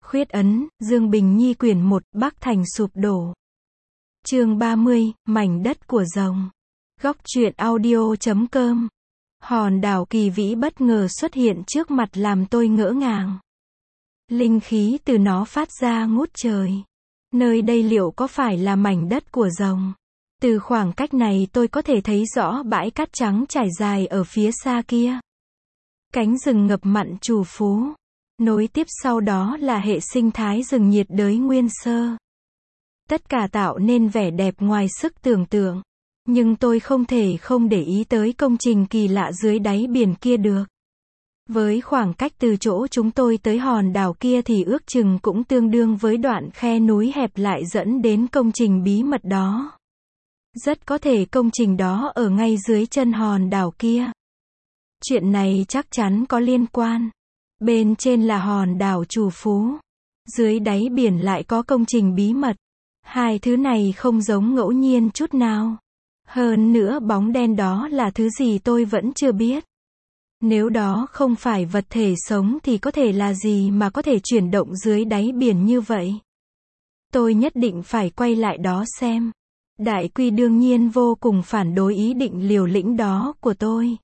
Khuyết ấn, Dương Bình Nhi quyển 1, Bắc Thành sụp đổ. Chương 30, mảnh đất của rồng. Góc truyện audio.com. Hòn đảo kỳ vĩ bất ngờ xuất hiện trước mặt làm tôi ngỡ ngàng. Linh khí từ nó phát ra ngút trời. Nơi đây liệu có phải là mảnh đất của rồng? Từ khoảng cách này tôi có thể thấy rõ bãi cát trắng trải dài ở phía xa kia. Cánh rừng ngập mặn trù phú. Nối tiếp sau đó là hệ sinh thái rừng nhiệt đới nguyên sơ. Tất cả tạo nên vẻ đẹp ngoài sức tưởng tượng. Nhưng tôi không thể không để ý tới công trình kỳ lạ dưới đáy biển kia được. Với khoảng cách từ chỗ chúng tôi tới hòn đảo kia thì ước chừng cũng tương đương với đoạn khe núi hẹp lại dẫn đến công trình bí mật đó. Rất có thể công trình đó ở ngay dưới chân hòn đảo kia. Chuyện này chắc chắn có liên quan. Bên trên là hòn đảo trù phú. Dưới đáy biển lại có công trình bí mật. Hai thứ này không giống ngẫu nhiên chút nào. Hơn nữa bóng đen đó là thứ gì tôi vẫn chưa biết. Nếu đó không phải vật thể sống thì có thể là gì mà có thể chuyển động dưới đáy biển như vậy? Tôi nhất định phải quay lại đó xem. Đại Quy đương nhiên vô cùng phản đối ý định liều lĩnh đó của tôi.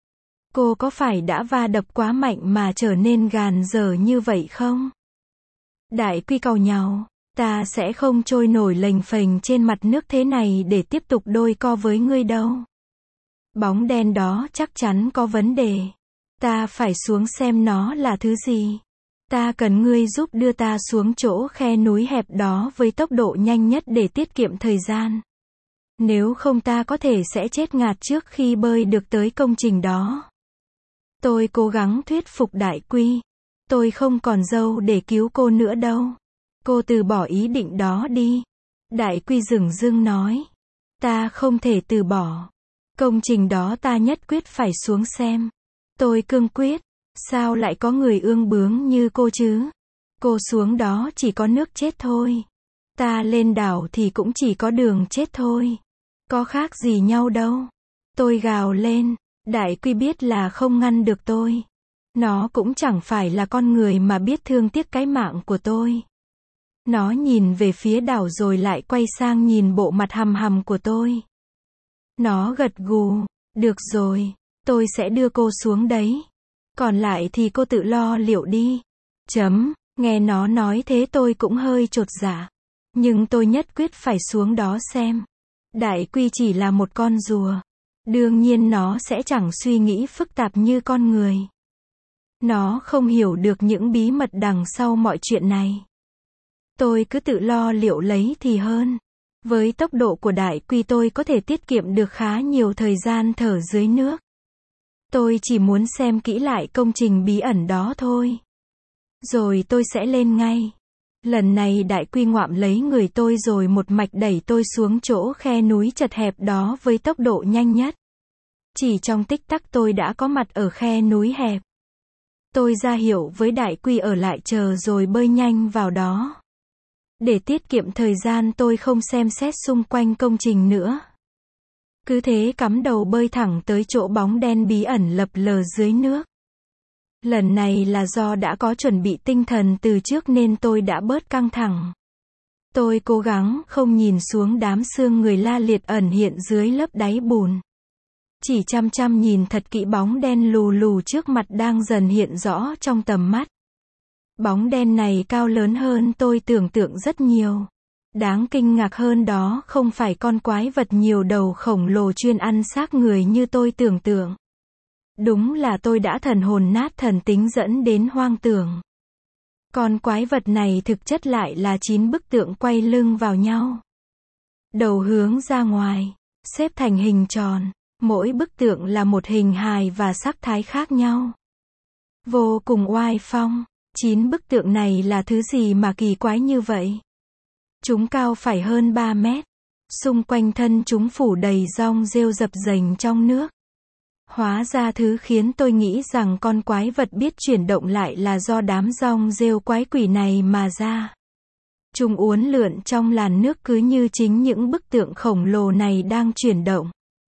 Cô có phải đã va đập quá mạnh mà trở nên gàn dở như vậy không? Đại Quy cau nhàu. Ta sẽ không trôi nổi lềnh phềnh trên mặt nước thế này để tiếp tục đôi co với ngươi đâu. Bóng đen đó chắc chắn có vấn đề. Ta phải xuống xem nó là thứ gì. Ta cần ngươi giúp đưa ta xuống chỗ khe núi hẹp đó với tốc độ nhanh nhất để tiết kiệm thời gian. Nếu không ta có thể sẽ chết ngạt trước khi bơi được tới công trình đó. Tôi cố gắng thuyết phục Đại Quy. Tôi không còn dâu để cứu cô nữa đâu. Cô từ bỏ ý định đó đi. Đại Quy dửng dưng nói. Ta không thể từ bỏ. Công trình đó ta nhất quyết phải xuống xem. Tôi cương quyết. Sao lại có người ương bướng như cô chứ? Cô xuống đó chỉ có nước chết thôi. Ta lên đảo thì cũng chỉ có đường chết thôi. Có khác gì nhau đâu. Tôi gào lên. Đại Quy biết là không ngăn được tôi. Nó cũng chẳng phải là con người mà biết thương tiếc cái mạng của tôi. Nó nhìn về phía đảo rồi lại quay sang nhìn bộ mặt hầm hầm của tôi. Nó gật gù. Được rồi, tôi sẽ đưa cô xuống đấy. Còn lại thì cô tự lo liệu đi. Nghe nó nói thế tôi cũng hơi chột dạ. Nhưng tôi nhất quyết phải xuống đó xem. Đại Quy chỉ là một con rùa. Đương nhiên nó sẽ chẳng suy nghĩ phức tạp như con người. Nó không hiểu được những bí mật đằng sau mọi chuyện này. Tôi cứ tự lo liệu lấy thì hơn. Với tốc độ của Đại Quy tôi có thể tiết kiệm được khá nhiều thời gian thở dưới nước. Tôi chỉ muốn xem kỹ lại công trình bí ẩn đó thôi. Rồi tôi sẽ lên ngay. Lần này Đại Quy ngoạm lấy người tôi rồi một mạch đẩy tôi xuống chỗ khe núi chật hẹp đó với tốc độ nhanh nhất. Chỉ trong tích tắc tôi đã có mặt ở khe núi hẹp. Tôi ra hiệu với Đại Quy ở lại chờ rồi bơi nhanh vào đó. Để tiết kiệm thời gian tôi không xem xét xung quanh công trình nữa. Cứ thế cắm đầu bơi thẳng tới chỗ bóng đen bí ẩn lập lờ dưới nước. Lần này là do đã có chuẩn bị tinh thần từ trước nên tôi đã bớt căng thẳng. Tôi cố gắng không nhìn xuống đám xương người la liệt ẩn hiện dưới lớp đáy bùn. Chỉ chăm chăm nhìn thật kỹ bóng đen lù lù trước mặt đang dần hiện rõ trong tầm mắt. Bóng đen này cao lớn hơn tôi tưởng tượng rất nhiều. Đáng kinh ngạc hơn đó không phải con quái vật nhiều đầu khổng lồ chuyên ăn xác người như tôi tưởng tượng. Đúng là tôi đã thần hồn nát thần tính dẫn đến hoang tưởng. Con quái vật này thực chất lại là 9 bức tượng quay lưng vào nhau. Đầu hướng ra ngoài, xếp thành hình tròn. Mỗi bức tượng là một hình hài và sắc thái khác nhau. Vô cùng oai phong. 9 bức tượng này là thứ gì mà kỳ quái như vậy? Chúng cao phải hơn 3 mét. Xung quanh thân chúng phủ đầy dong rêu dập dềnh trong nước. Hóa ra thứ khiến tôi nghĩ rằng con quái vật biết chuyển động lại là do đám dong rêu quái quỷ này mà ra. Chúng uốn lượn trong làn nước cứ như chính những bức tượng khổng lồ này đang chuyển động.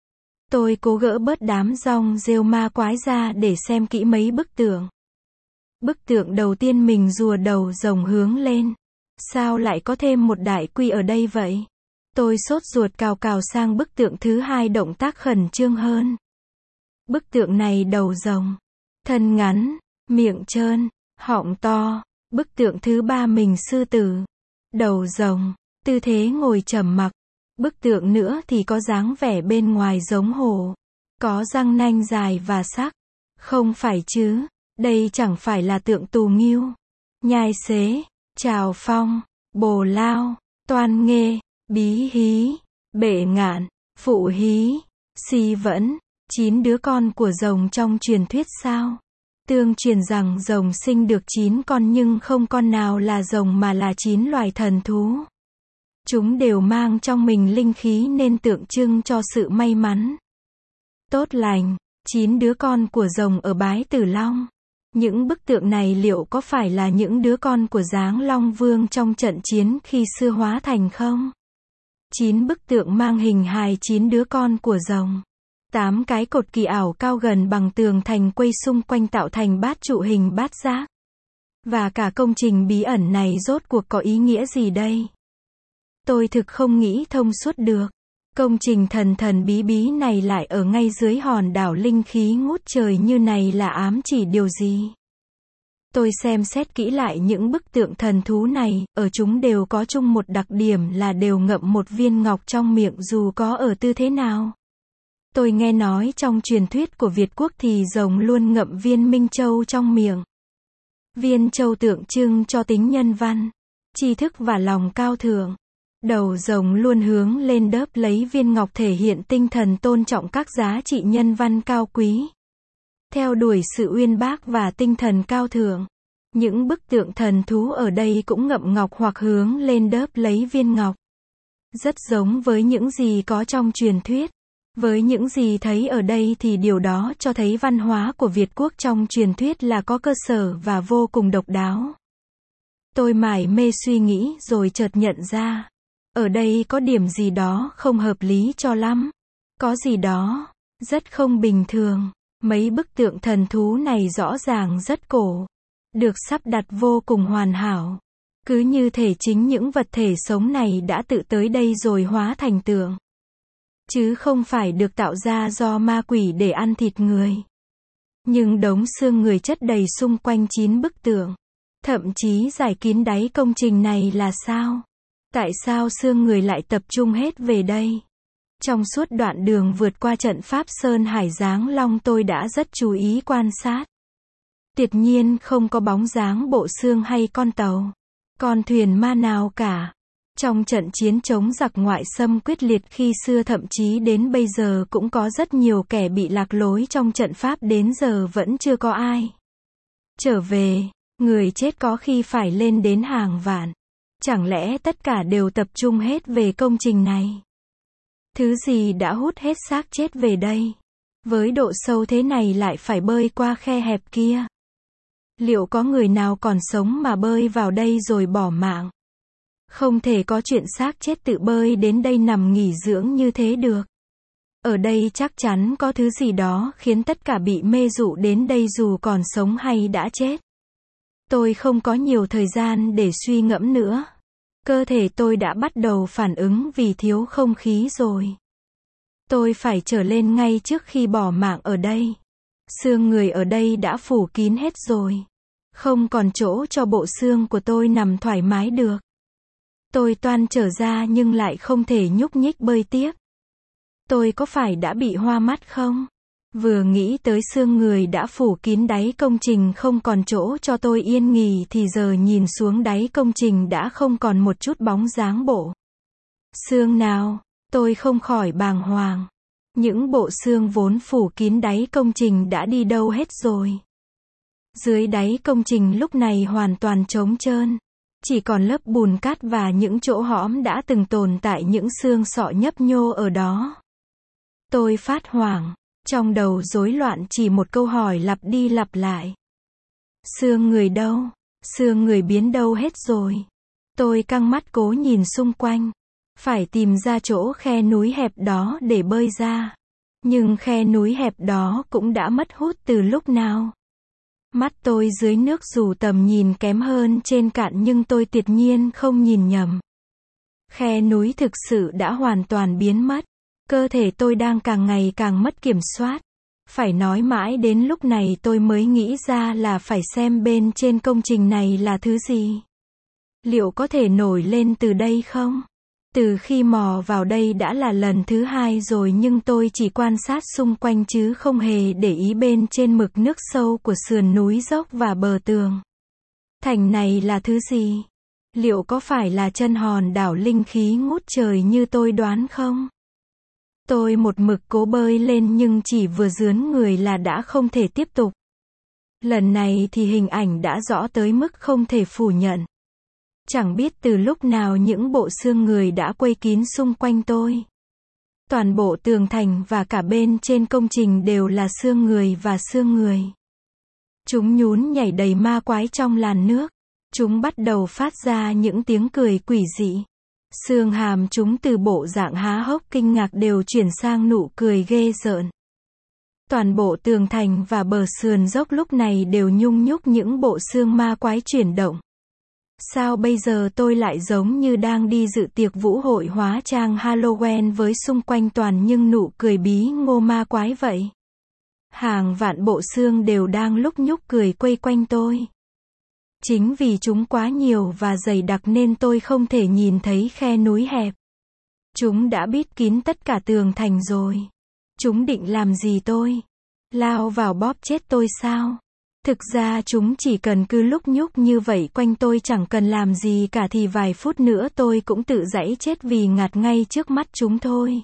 Tôi cố gỡ bớt đám dong rêu ma quái ra để xem kỹ mấy bức tượng. Bức tượng đầu tiên mình rùa đầu rồng hướng lên. Sao lại có thêm một đại quy ở đây vậy? Tôi sốt ruột cào cào sang bức tượng thứ hai, động tác khẩn trương hơn. Bức tượng này đầu rồng, thân ngắn, miệng trơn, họng to. Bức tượng thứ ba mình sư tử, đầu rồng, tư thế ngồi trầm mặc. Bức tượng nữa thì có dáng vẻ bên ngoài giống hổ, có răng nanh dài và sắc. Không phải chứ, đây chẳng phải là tượng tù nghiêu, nhai xế, trào phong, bồ lao, toan nghê, bí hí, bệ ngạn, phụ hí, si vẫn, 9 đứa con của rồng trong truyền thuyết sao? Tương truyền rằng rồng sinh được 9 con nhưng không con nào là rồng mà là 9 loài thần thú. Chúng đều mang trong mình linh khí nên tượng trưng cho sự may mắn, tốt lành. 9 đứa con của rồng ở Bái Tử Long. Những bức tượng này liệu có phải là những đứa con của Giáng Long Vương trong trận chiến khi xưa hóa thành không? 9 bức tượng mang hình hài 9 đứa con của rồng. 8 cái cột kỳ ảo cao gần bằng tường thành quay xung quanh tạo thành bát trụ hình bát giác. Và cả công trình bí ẩn này rốt cuộc có ý nghĩa gì đây? Tôi thực không nghĩ thông suốt được. Công trình thần thần bí bí này lại ở ngay dưới hòn đảo linh khí ngút trời như này là ám chỉ điều gì? Tôi xem xét kỹ lại những bức tượng thần thú này, ở chúng đều có chung một đặc điểm là đều ngậm một viên ngọc trong miệng dù có ở tư thế nào. Tôi nghe nói trong truyền thuyết của Việt Quốc thì rồng luôn ngậm viên Minh Châu trong miệng. Viên châu tượng trưng cho tính nhân văn, tri thức và lòng cao thượng. Đầu rồng luôn hướng lên đớp lấy viên ngọc thể hiện tinh thần tôn trọng các giá trị nhân văn cao quý. Theo đuổi sự uyên bác và tinh thần cao thượng. Những bức tượng thần thú ở đây cũng ngậm ngọc hoặc hướng lên đớp lấy viên ngọc. Rất giống với những gì có trong truyền thuyết. Với những gì thấy ở đây thì điều đó cho thấy văn hóa của Việt Quốc trong truyền thuyết là có cơ sở và vô cùng độc đáo. Tôi mải mê suy nghĩ rồi chợt nhận ra. Ở đây có điểm gì đó không hợp lý cho lắm. Có gì đó rất không bình thường. Mấy bức tượng thần thú này rõ ràng rất cổ. Được sắp đặt vô cùng hoàn hảo. Cứ như thể chính những vật thể sống này đã tự tới đây rồi hóa thành tượng. Chứ không phải được tạo ra do ma quỷ để ăn thịt người. Nhưng đống xương người chất đầy xung quanh 9 bức tượng. Thậm chí giải kín đáy công trình này là sao? Tại sao xương người lại tập trung hết về đây? Trong suốt đoạn đường vượt qua trận pháp Sơn Hải Giáng Long tôi đã rất chú ý quan sát. Tuyệt nhiên không có bóng dáng bộ xương hay con tàu, con thuyền ma nào cả. Trong trận chiến chống giặc ngoại xâm quyết liệt khi xưa thậm chí đến bây giờ cũng có rất nhiều kẻ bị lạc lối trong trận pháp đến giờ vẫn chưa có ai trở về, người chết có khi phải lên đến hàng vạn. Chẳng lẽ tất cả đều tập trung hết về công trình này? Thứ gì đã hút hết xác chết về đây? Với độ sâu thế này lại phải bơi qua khe hẹp kia. Liệu có người nào còn sống mà bơi vào đây rồi bỏ mạng? Không thể có chuyện xác chết tự bơi đến đây nằm nghỉ dưỡng như thế được. Ở đây chắc chắn có thứ gì đó khiến tất cả bị mê dụ đến đây dù còn sống hay đã chết. Tôi không có nhiều thời gian để suy ngẫm nữa. Cơ thể tôi đã bắt đầu phản ứng vì thiếu không khí rồi. Tôi phải trở lên ngay trước khi bỏ mạng ở đây. Xương người ở đây đã phủ kín hết rồi. Không còn chỗ cho bộ xương của tôi nằm thoải mái được. Tôi toan trở ra nhưng lại không thể nhúc nhích bơi tiếp. Tôi có phải đã bị hoa mắt không? Vừa nghĩ tới xương người đã phủ kín đáy công trình không còn chỗ cho tôi yên nghỉ thì giờ nhìn xuống đáy công trình đã không còn một chút bóng dáng bộ xương nào. Tôi không khỏi bàng hoàng. Những bộ xương vốn phủ kín đáy công trình đã đi đâu hết rồi? Dưới đáy công trình lúc này hoàn toàn trống trơn. Chỉ còn lớp bùn cát và những chỗ hõm đã từng tồn tại những xương sọ nhấp nhô ở đó. Tôi phát hoảng. Trong đầu rối loạn chỉ một câu hỏi lặp đi lặp lại. Xương người đâu? Xương người biến đâu hết rồi? Tôi căng mắt cố nhìn xung quanh. Phải tìm ra chỗ khe núi hẹp đó để bơi ra. Nhưng khe núi hẹp đó cũng đã mất hút từ lúc nào. Mắt tôi dưới nước dù tầm nhìn kém hơn trên cạn nhưng tôi tuyệt nhiên không nhìn nhầm. Khe núi thực sự đã hoàn toàn biến mất. Cơ thể tôi đang càng ngày càng mất kiểm soát. Phải nói mãi đến lúc này tôi mới nghĩ ra là phải xem bên trên công trình này là thứ gì. Liệu có thể nổi lên từ đây không? Từ khi mò vào đây đã là lần thứ 2 rồi nhưng tôi chỉ quan sát xung quanh chứ không hề để ý bên trên mực nước sâu của sườn núi dốc và bờ tường. Thành này là thứ gì? Liệu có phải là chân hòn đảo linh khí ngút trời như tôi đoán không? Tôi một mực cố bơi lên nhưng chỉ vừa rướn người là đã không thể tiếp tục. Lần này thì hình ảnh đã rõ tới mức không thể phủ nhận. Chẳng biết từ lúc nào những bộ xương người đã quây kín xung quanh tôi. Toàn bộ tường thành và cả bên trên công trình đều là xương người và xương người. Chúng nhún nhảy đầy ma quái trong làn nước. Chúng bắt đầu phát ra những tiếng cười quỷ dị. Xương hàm chúng từ bộ dạng há hốc kinh ngạc đều chuyển sang nụ cười ghê rợn. Toàn bộ tường thành và bờ sườn dốc lúc này đều nhung nhúc những bộ xương ma quái chuyển động. Sao bây giờ tôi lại giống như đang đi dự tiệc vũ hội hóa trang Halloween với xung quanh toàn những nụ cười bí ngô ma quái vậy? Hàng vạn bộ xương đều đang lúc nhúc cười quây quanh tôi. Chính vì chúng quá nhiều và dày đặc nên tôi không thể nhìn thấy khe núi hẹp. Chúng đã bít kín tất cả tường thành rồi. Chúng định làm gì tôi? Lao vào bóp chết tôi sao? Thực ra chúng chỉ cần cứ lúc nhúc như vậy quanh tôi chẳng cần làm gì cả thì vài phút nữa tôi cũng tự giãy chết vì ngạt ngay trước mắt chúng thôi.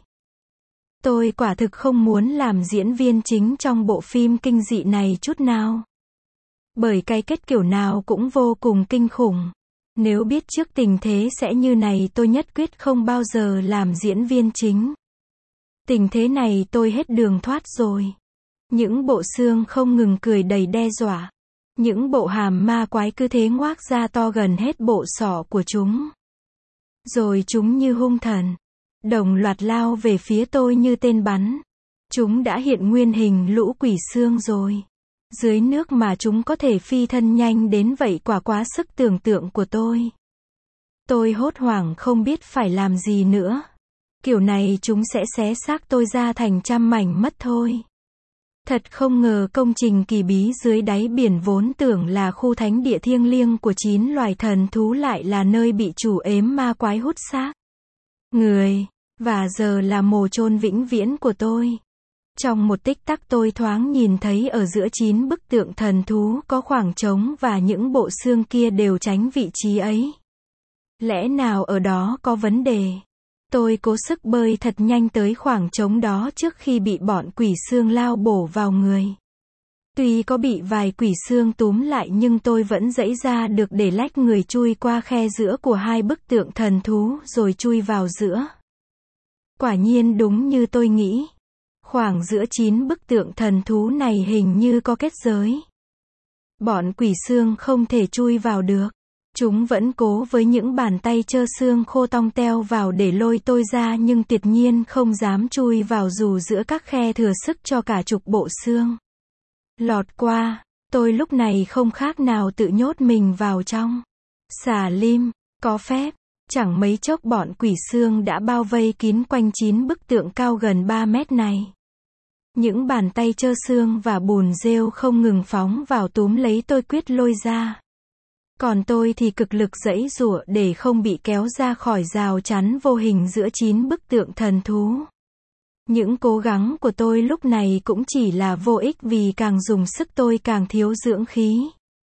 Tôi quả thực không muốn làm diễn viên chính trong bộ phim kinh dị này chút nào. Bởi cái kết kiểu nào cũng vô cùng kinh khủng. Nếu biết trước tình thế sẽ như này tôi nhất quyết không bao giờ làm diễn viên chính. Tình thế này tôi hết đường thoát rồi. Những bộ xương không ngừng cười đầy đe dọa. Những bộ hàm ma quái cứ thế ngoác ra to gần hết bộ sọ của chúng. Rồi chúng như hung thần. Đồng loạt lao về phía tôi như tên bắn. Chúng đã hiện nguyên hình lũ quỷ xương rồi. Dưới nước mà chúng có thể phi thân nhanh đến vậy quả quá sức tưởng tượng của tôi. Tôi hốt hoảng không biết phải làm gì nữa. Kiểu này chúng sẽ xé xác tôi ra thành trăm mảnh mất thôi. Thật không ngờ công trình kỳ bí dưới đáy biển vốn tưởng là khu thánh địa thiêng liêng của 9 loài thần thú lại là nơi bị chủ ếm ma quái hút xác người, và giờ là mồ chôn vĩnh viễn của tôi. Trong một tích tắc tôi thoáng nhìn thấy ở giữa 9 bức tượng thần thú có khoảng trống và những bộ xương kia đều tránh vị trí ấy. Lẽ nào ở đó có vấn đề? Tôi cố sức bơi thật nhanh tới khoảng trống đó trước khi bị bọn quỷ xương lao bổ vào người. Tuy có bị vài quỷ xương túm lại nhưng tôi vẫn giãy ra được để lách người chui qua khe giữa của 2 bức tượng thần thú rồi chui vào giữa. Quả nhiên đúng như tôi nghĩ. Khoảng giữa 9 bức tượng thần thú này hình như có kết giới. Bọn quỷ xương không thể chui vào được. Chúng vẫn cố với những bàn tay trơ xương khô tong teo vào để lôi tôi ra nhưng tuyệt nhiên không dám chui vào dù giữa các khe thừa sức cho cả chục bộ xương. Lọt qua, tôi lúc này không khác nào tự nhốt mình vào trong. Xà lim, có phép. Chẳng mấy chốc bọn quỷ xương đã bao vây kín quanh 9 bức tượng cao gần 3 mét này. Những bàn tay trơ xương và bùn rêu không ngừng phóng vào túm lấy tôi quyết lôi ra. Còn tôi thì cực lực giãy giụa để không bị kéo ra khỏi rào chắn vô hình giữa 9 bức tượng thần thú. Những cố gắng của tôi lúc này cũng chỉ là vô ích vì càng dùng sức tôi càng thiếu dưỡng khí.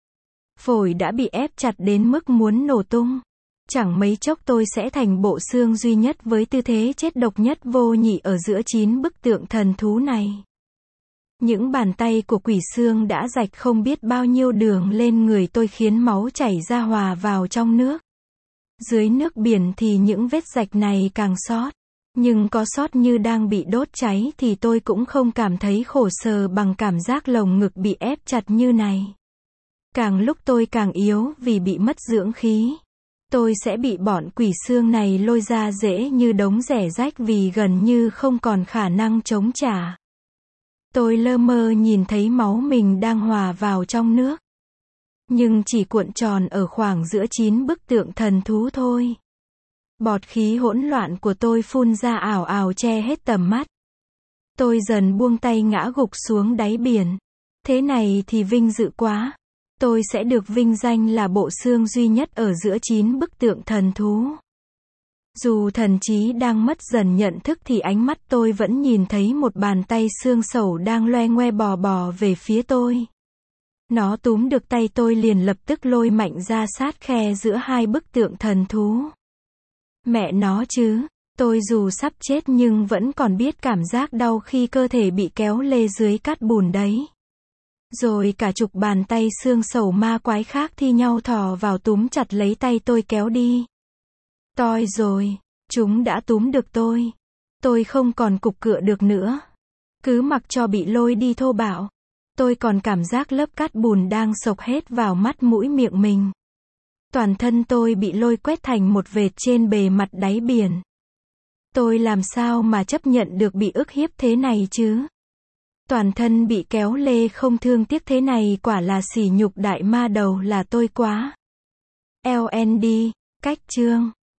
Phổi đã bị ép chặt đến mức muốn nổ tung. Chẳng mấy chốc tôi sẽ thành bộ xương duy nhất với tư thế chết độc nhất vô nhị ở giữa 9 bức tượng thần thú này. Những bàn tay của quỷ xương đã rạch không biết bao nhiêu đường lên người tôi khiến máu chảy ra hòa vào trong nước. Dưới nước biển thì những vết rạch này càng sót. Nhưng có sót như đang bị đốt cháy thì tôi cũng không cảm thấy khổ sở bằng cảm giác lồng ngực bị ép chặt như này. Càng lúc tôi càng yếu vì bị mất dưỡng khí. Tôi sẽ bị bọn quỷ xương này lôi ra dễ như đống rẻ rách vì gần như không còn khả năng chống trả. Tôi lơ mơ nhìn thấy máu mình đang hòa vào trong nước. Nhưng chỉ cuộn tròn ở khoảng giữa 9 bức tượng thần thú thôi. Bọt khí hỗn loạn của tôi phun ra ảo ảo che hết tầm mắt. Tôi dần buông tay ngã gục xuống đáy biển. Thế này thì vinh dự quá. Tôi sẽ được vinh danh là bộ xương duy nhất ở giữa 9 bức tượng thần thú. Dù thần trí đang mất dần nhận thức thì ánh mắt tôi vẫn nhìn thấy một bàn tay xương sẩu đang loe ngoe bò bò về phía tôi. Nó túm được tay tôi liền lập tức lôi mạnh ra sát khe giữa hai bức tượng thần thú. Mẹ nó chứ, tôi dù sắp chết nhưng vẫn còn biết cảm giác đau khi cơ thể bị kéo lê dưới cát bùn đấy. Rồi cả chục bàn tay xương sẩu ma quái khác thi nhau thò vào túm chặt lấy tay tôi kéo đi. Toi rồi, chúng đã túm được tôi. Tôi không còn cục cựa được nữa. Cứ mặc cho bị lôi đi thô bạo. Tôi còn cảm giác lớp cát bùn đang xộc hết vào mắt mũi miệng mình. Toàn thân tôi bị lôi quét thành một vệt trên bề mặt đáy biển. Tôi làm sao mà chấp nhận được bị ức hiếp thế này chứ? Toàn thân bị kéo lê không thương tiếc thế này quả là sỉ nhục đại ma đầu là tôi quá. LND, cách chương